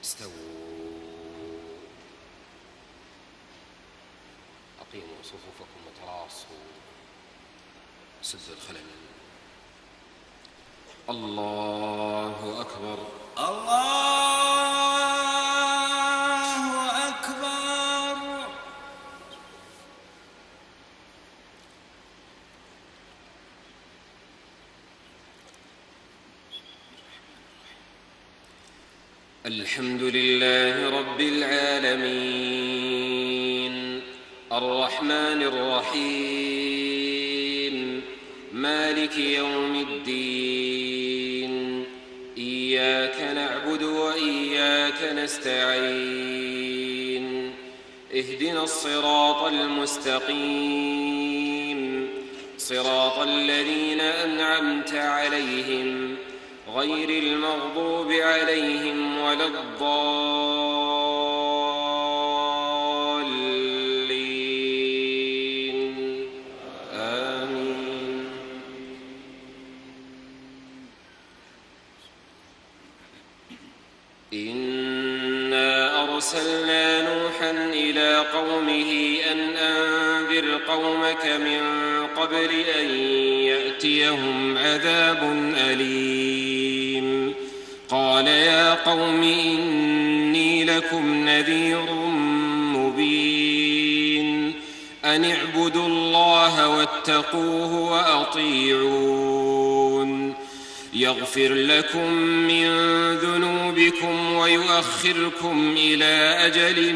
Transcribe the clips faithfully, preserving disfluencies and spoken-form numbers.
استووا. أقيموا صفوفكم وتراصوا، سدوا الخلل. الله أكبر. الله أكبر. الحمد لله رب العالمين، الرحمن الرحيم، مالك يوم الدين. إياك نعبد وإياك نستعين. اهدنا الصراط المستقيم، صراط الذين أنعمت عليهم غير المغضوب عليهم ولا الضالين. آمين. إنا أرسلنا نوحا إلى قومه أن أنذر قومك من قبل أن يأتيهم عذاب أليم. قال يا قوم إني لكم نذير مبين، أن اعبدوا الله واتقوه وأطيعون، يغفر لكم من ذنوبكم ويؤخركم إلى أجل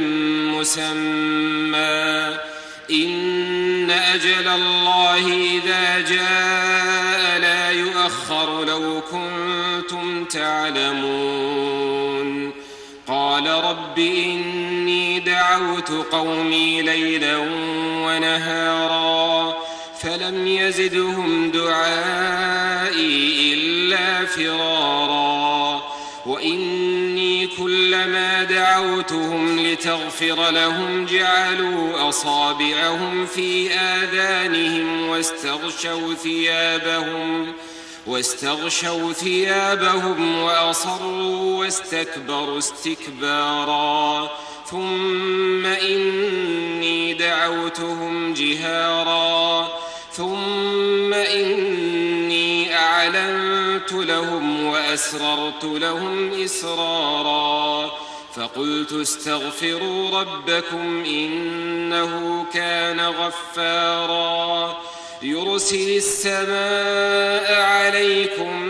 مسمى، إن أجل الله إذا جاء لا يؤخر لو كنتم تعلمون. قال رب إني دعوت قومي ليلا ونهارا فلم يزدهم دعائي إلا فرارا، وإني كلما دعوتهم لتغفر لهم جعلوا أصابعهم في آذانهم واستغشوا ثيابهم واستغشوا ثيابهم وأصروا واستكبروا استكبارا. ثم إني دعوتهم جهارا ثم إني أعلنت لهم وأسررت لهم إسرارا. فقلت استغفروا ربكم إنه كان غفارا، يرسل السماء عليكم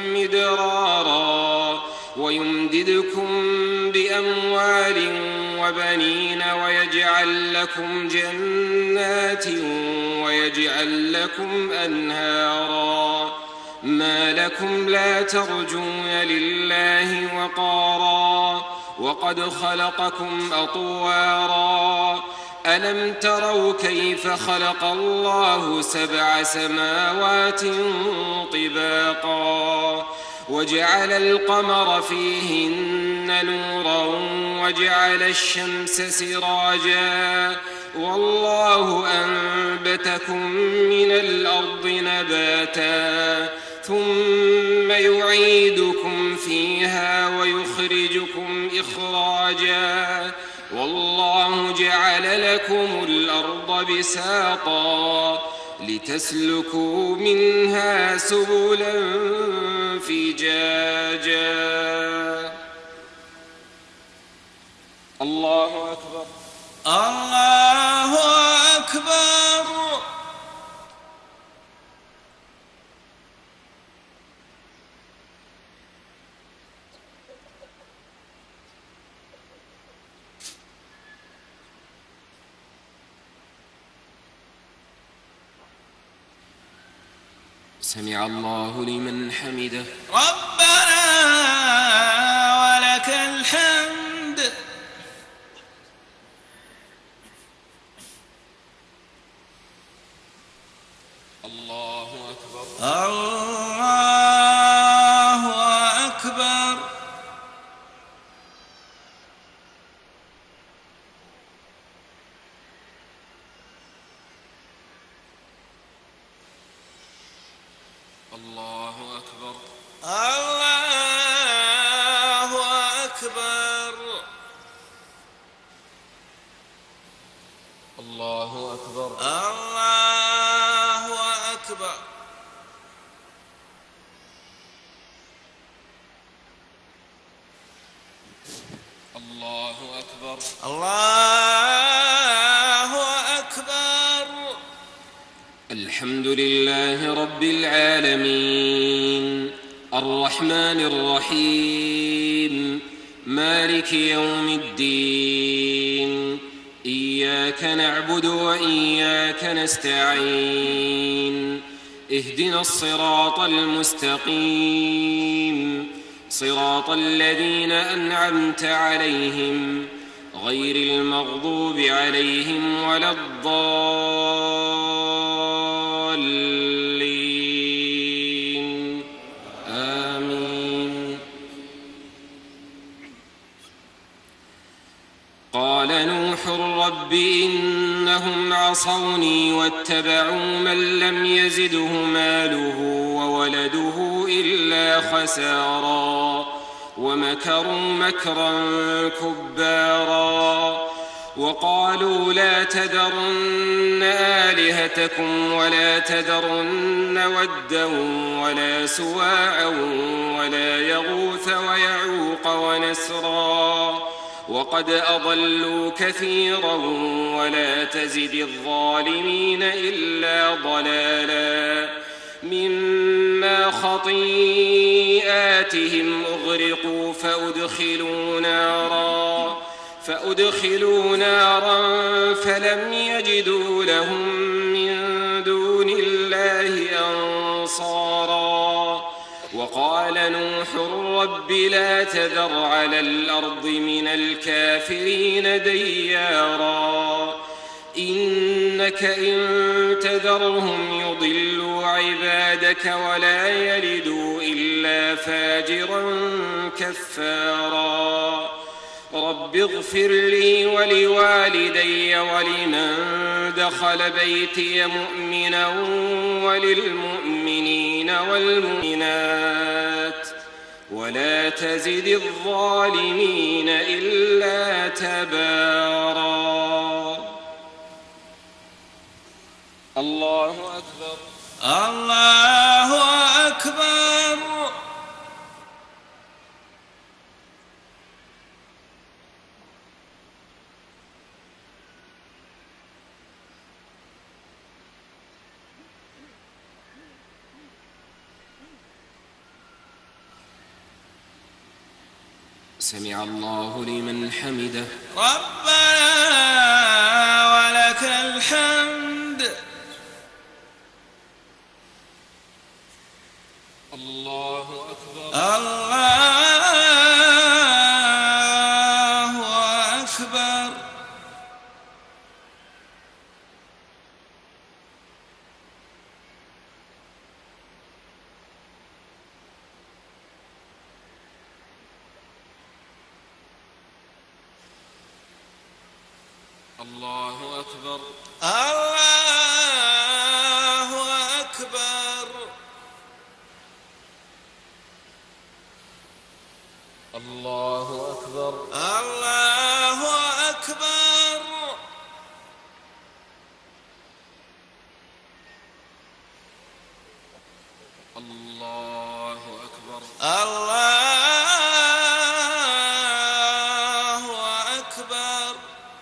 مدرارا ويمددكم بأموال وبنين ويجعل لكم جنات ويجعل لكم أنهارا. ما لكم لا ترجون لله وقارا وقد خلقكم أطوارا. ألم تروا كيف خلق الله سبع سماوات طباقا وجعل القمر فيهن نورا وجعل الشمس سراجا، والله أنبتكم من الأرض نباتا ثم يعيدكم فيها ويخرجكم إخراجا، والله جعل لكم الأرض بساطا لتسلكوا منها سبلا فجاجا. الله أكبر. الله أكبر. سمع الله لمن حمده. ربنا ولك الحمد. الله أكبر. الله أكبر. الله أكبر. الله الله أكبر. الله أكبر. الله أكبر. الله أكبر. الحمد لله رب العالمين الرحمن الرحيم مالك يوم الدين إياك نعبد وإياك نستعين اهدنا الصراط المستقيم صراط الذين أنعمت عليهم غير المغضوب عليهم ولا الضالين آمين. قال نوح رب إنهم عصوني واتبعوا من لم يزده ماله وولده إلا خسارا ومكروا مكرا كبارا وقالوا لا تذرن آلهتكم ولا تذرن ودا ولا سواعا ولا يغوث ويعوق ونسرا وقد أضلوا كثيرا ولا تزد الظالمين إلا ضلالا مما خطيئاتهم أغرقوا فأدخلوا نارا فأدخلوا نارا فلم يجدوا لهم من دون الله أنصارا. وقال نوح رب لا تذر على الأرض من الكافرين ديارا إنك إن تذرهم يضلوا عبادك ولا يلدوا إلا فاجرا كفارا. رب اغفر لي ولوالدي ولمن دخل بيتي مؤمنا وللمؤمنين والمؤمنات ولا تزد الظالمين إلا تبارا. الله أكبر. الله أكبر. سمع الله لمن حمده. ربنا ولك الحمد. الله أكبر. الله أكبر. الله أكبر. الله أكبر. الله أكبر. الله أكبر. الله أكبر. الله أكبر.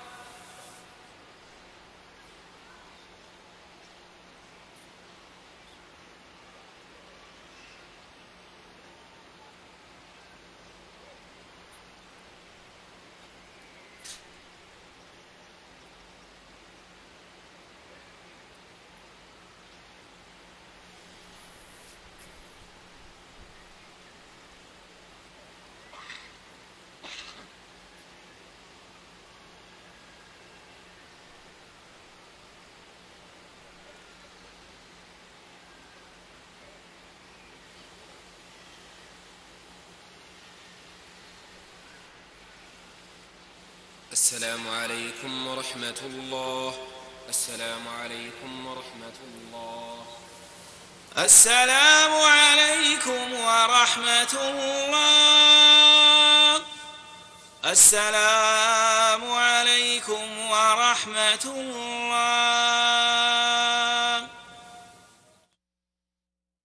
السلام عليكم ورحمة الله. السلام عليكم ورحمة الله. السلام عليكم ورحمة الله. السلام عليكم ورحمة الله. الله.